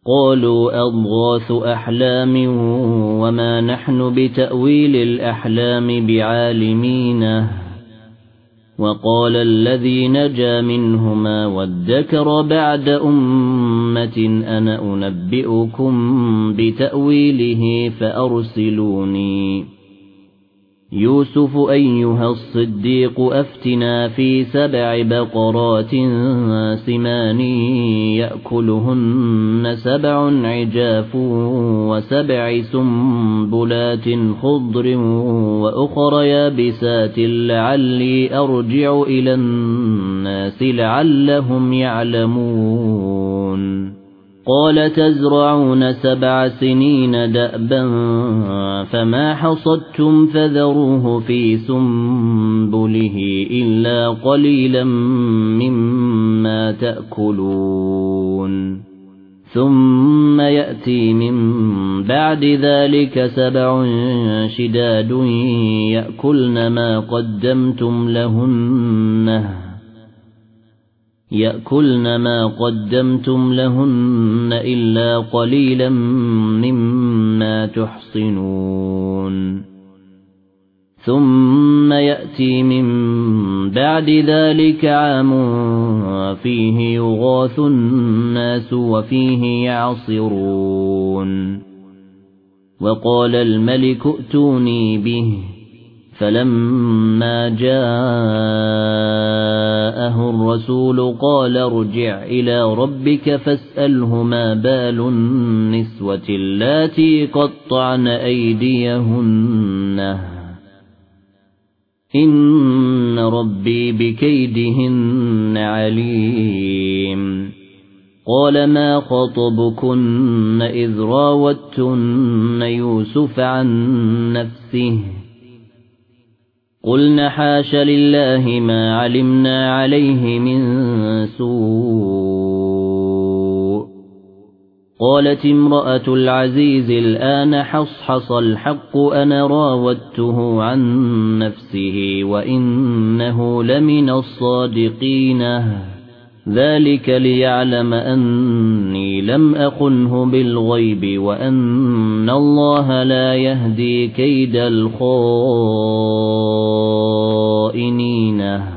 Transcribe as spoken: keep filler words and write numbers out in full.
قالوا أضغاث أحلام وما نحن بتأويل الأحلام بعالمين. وقال الذي نجا منهما وادكر بعد أمة أنا أنبئكم بتأويله فأرسلوني. يوسف أيها الصديق أفتنا في سبع بقرات سمان يأكلهن سبع عجاف وسبع سنبلات خضر وأخر يابسات لعلي أرجع إلى الناس لعلهم يعلمون. قال تزرعون سبع سنين دأبا فما حصدتم فذروه في سنبله إلا قليلا مما تأكلون. ثم يأتي من بعد ذلك سبع شداد يأكلن ما قدمتم لهن يأكلن ما قدمتم لهن إلا قليلا مما تحصنون. ثم يأتي من بعد ذلك عام فيه يغاث الناس وفيه يعصرون. وقال الملك ائتوني به فلما جاءه الرسول قال ارجع إلى ربك فاسأله ما بال النسوة اللاتي قطعن أيديهن إن ربي بكيدهن عليم. قال ما خطبكن إذ راوتن يوسف عن نفسه قلنا حاش لله ما علمنا عليه من سوء. قالت امرأة العزيز الآن حصحص الحق أنا راودته عن نفسه وإنه لمن الصادقين. ذلك ليعلم أني لم أخنه بالغيب وأن الله لا يهدي كيد الخائنين.